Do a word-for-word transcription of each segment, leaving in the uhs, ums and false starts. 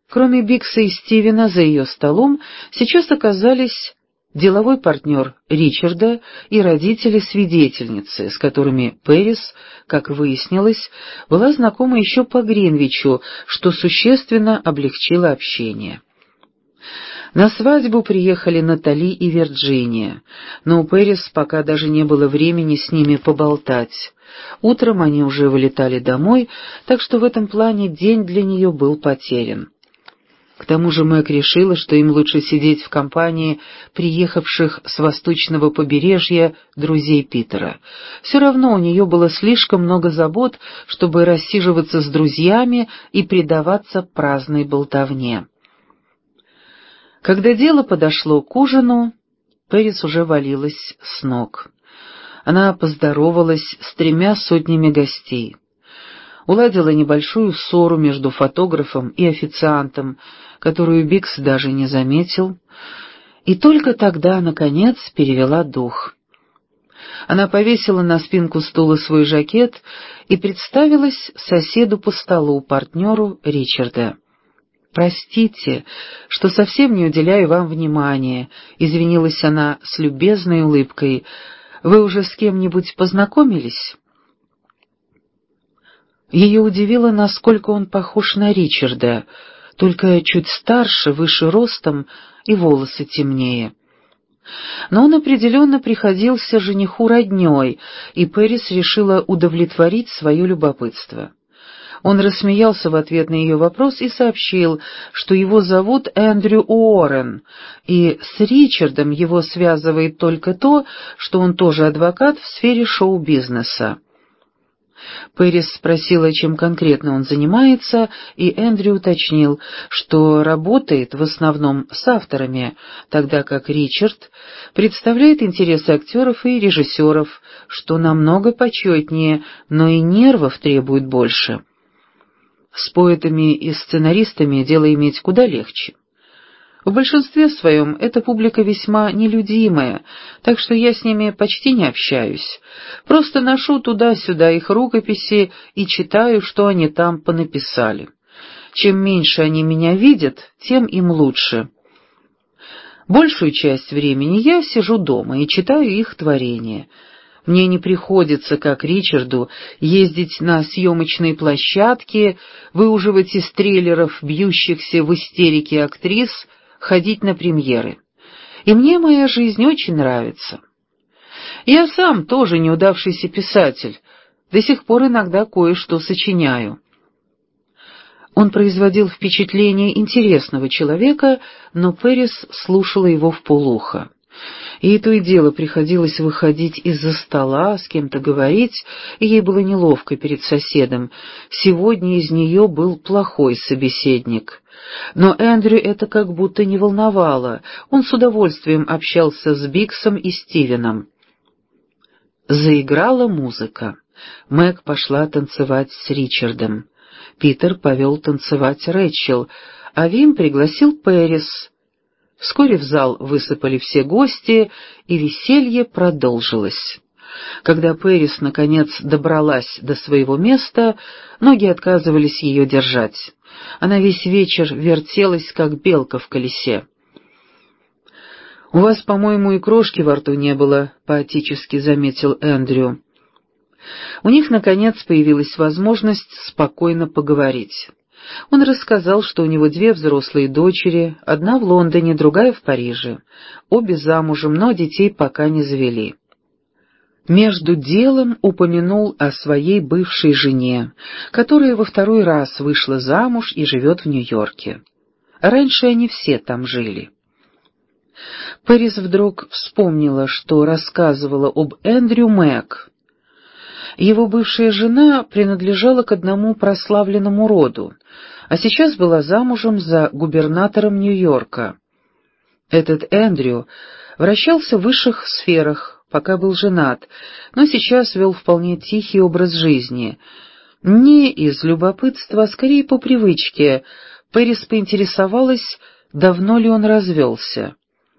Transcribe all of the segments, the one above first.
Кроме Бикса и Стивена, за ее столом сейчас оказались деловой партнер Ричарда и родители свидетельницы, с которыми Пэрис, как выяснилось, была знакома еще по Гринвичу, что существенно облегчило общение. На свадьбу приехали Натали и Вирджиния, но у Пэрис пока даже не было времени с ними поболтать. Утром они уже вылетали домой, так что в этом плане день для нее был потерян. К тому же Мэг решила, что им лучше сидеть в компании приехавших с восточного побережья друзей Питера. Все равно у нее было слишком много забот, чтобы рассиживаться с друзьями и предаваться праздной болтовне. Когда дело подошло к ужину, Пэрис уже валилась с ног. Она поздоровалась с тремя сотнями гостей. Уладила небольшую ссору между фотографом и официантом, которую Бикс даже не заметил, и только тогда, наконец, перевела дух. Она повесила на спинку стула свой жакет и представилась соседу по столу, партнеру Ричарда. «Простите, что совсем не уделяю вам внимания», — извинилась она с любезной улыбкой. «Вы уже с кем-нибудь познакомились?» Ее удивило, насколько он похож на Ричарда, только чуть старше, выше ростом и волосы темнее. Но он определенно приходился жениху роднёй, и Пэрис решила удовлетворить свое любопытство. Он рассмеялся в ответ на ее вопрос и сообщил, что его зовут Эндрю Уоррен, и с Ричардом его связывает только то, что он тоже адвокат в сфере шоу-бизнеса. Пэрис спросила, чем конкретно он занимается, и Эндрю уточнил, что работает в основном с авторами, тогда как Ричард представляет интересы актеров и режиссеров, что намного почетнее, но и нервов требует больше. С поэтами и сценаристами дело иметь куда легче. В большинстве своем эта публика весьма нелюдимая, так что я с ними почти не общаюсь. Просто ношу туда-сюда их рукописи и читаю, что они там понаписали. Чем меньше они меня видят, тем им лучше. Большую часть времени я сижу дома и читаю их творения. Мне не приходится, как Ричарду, ездить на съемочные площадки, выуживать из трейлеров бьющихся в истерике актрис, ходить на премьеры. И мне моя жизнь очень нравится. Я сам тоже неудавшийся писатель, до сих пор иногда кое-что сочиняю. Он производил впечатление интересного человека, но Пэрис слушала его вполуха. Ей то и дело приходилось выходить из-за стола, с кем-то говорить, и ей было неловко перед соседом. Сегодня из нее был плохой собеседник. Но Эндрю это как будто не волновало, он с удовольствием общался с Биксом и Стивеном. Заиграла музыка. Мэг пошла танцевать с Ричардом. Питер повел танцевать Рэчел, а Вим пригласил Пэрис. Вскоре в зал высыпали все гости, и веселье продолжилось. Когда Пэрис наконец добралась до своего места, ноги отказывались ее держать. Она весь вечер вертелась, как белка в колесе. «У вас, по-моему, и крошки во рту не было», — поотечески заметил Эндрю. У них, наконец, появилась возможность спокойно поговорить. Он рассказал, что у него две взрослые дочери, одна в Лондоне, другая в Париже. Обе замужем, но детей пока не завели. Между делом упомянул о своей бывшей жене, которая во второй раз вышла замуж и живет в Нью-Йорке. Раньше они все там жили. Пэрис вдруг вспомнила, что рассказывала об Эндрю Мэг. Его бывшая жена принадлежала к одному прославленному роду, а сейчас была замужем за губернатором Нью-Йорка. Этот Эндрю вращался в высших сферах, пока был женат, но сейчас вел вполне тихий образ жизни. Не из любопытства, а скорее по привычке, Пэрис поинтересовалась, давно ли он развелся.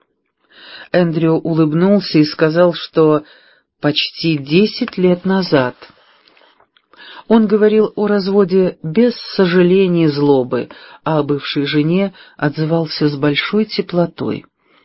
Эндрю улыбнулся и сказал, что почти десять лет назад. Он говорил о разводе без сожаления и злобы, а о бывшей жене отзывался с большой теплотой.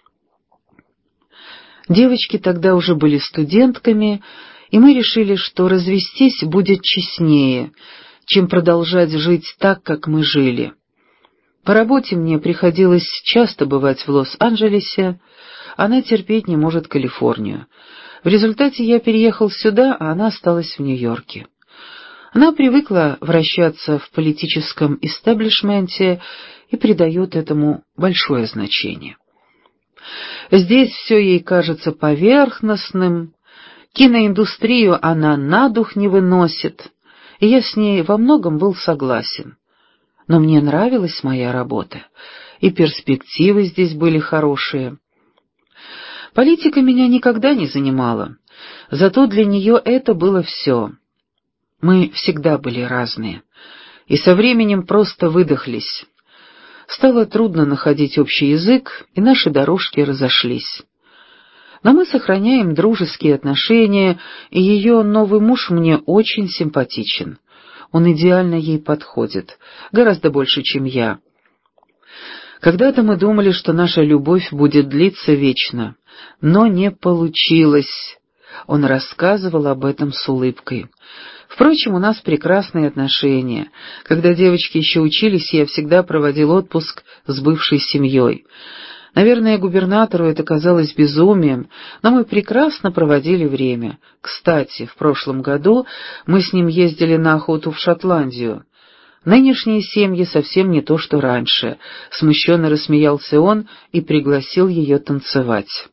Девочки тогда уже были студентками, и мы решили, что развестись будет честнее, чем продолжать жить так, как мы жили. По работе мне приходилось часто бывать в Лос-Анджелесе, она терпеть не может Калифорнию. В результате я переехал сюда, а она осталась в Нью-Йорке. Она привыкла вращаться в политическом истеблишменте и придает этому большое значение. Здесь все ей кажется поверхностным, киноиндустрию она на дух не выносит, и я с ней во многом был согласен. Но мне нравилась моя работа, и перспективы здесь были хорошие. Политика меня никогда не занимала, зато для нее это было все. Мы всегда были разные, и со временем просто выдохлись. Стало трудно находить общий язык, и наши дорожки разошлись. Но мы сохраняем дружеские отношения, и ее новый муж мне очень симпатичен. Он идеально ей подходит, гораздо больше, чем я. Когда-то мы думали, что наша любовь будет длиться вечно, но не получилось. Он рассказывал об этом с улыбкой. Впрочем, у нас прекрасные отношения. Когда девочки еще учились, я всегда проводил отпуск с бывшей семьей. Наверное, губернатору это казалось безумием, но мы прекрасно проводили время. Кстати, в прошлом году мы с ним ездили на охоту в Шотландию. Нынешние семьи совсем не то, что раньше. Смущенно рассмеялся он и пригласил ее танцевать.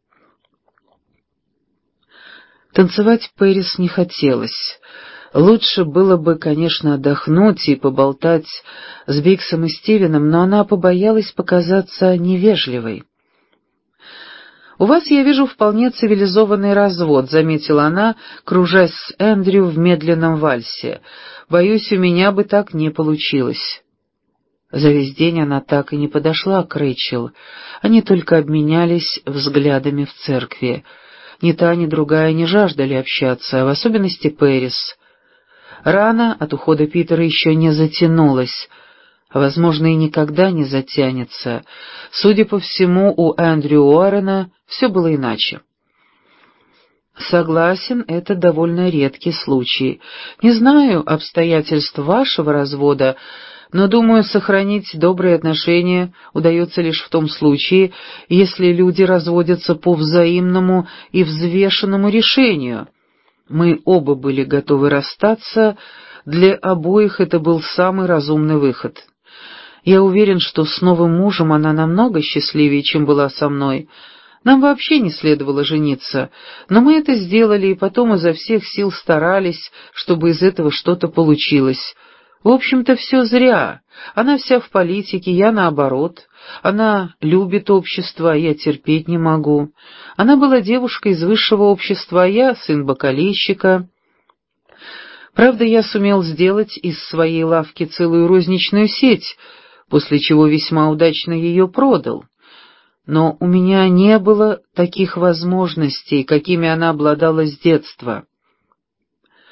Танцевать Пэрис не хотелось. Лучше было бы, конечно, отдохнуть и поболтать с Биксом и Стивеном, но она побоялась показаться невежливой. «У вас, я вижу, вполне цивилизованный развод», — заметила она, кружась с Эндрю в медленном вальсе. «Боюсь, у меня бы так не получилось». За весь день она так и не подошла к Рэйчел. Они только обменялись взглядами в церкви. Ни та, ни другая не жаждали общаться, а в особенности Пэрис. Рана от ухода Питера еще не затянулась, а, возможно, и никогда не затянется. Судя по всему, у Эндрю Уоррена все было иначе. Согласен, это довольно редкий случай. Не знаю обстоятельств вашего развода, но, думаю, сохранить добрые отношения удается лишь в том случае, если люди разводятся по взаимному и взвешенному решению. Мы оба были готовы расстаться, для обоих это был самый разумный выход. Я уверен, что с новым мужем она намного счастливее, чем была со мной. Нам вообще не следовало жениться, но мы это сделали и потом изо всех сил старались, чтобы из этого что-то получилось. В общем-то, все зря. Она вся в политике, я наоборот. Она любит общество, а я терпеть не могу. Она была девушкой из высшего общества, а я сын бакалейщика. Правда, я сумел сделать из своей лавки целую розничную сеть, после чего весьма удачно ее продал. Но у меня не было таких возможностей, какими она обладала с детства.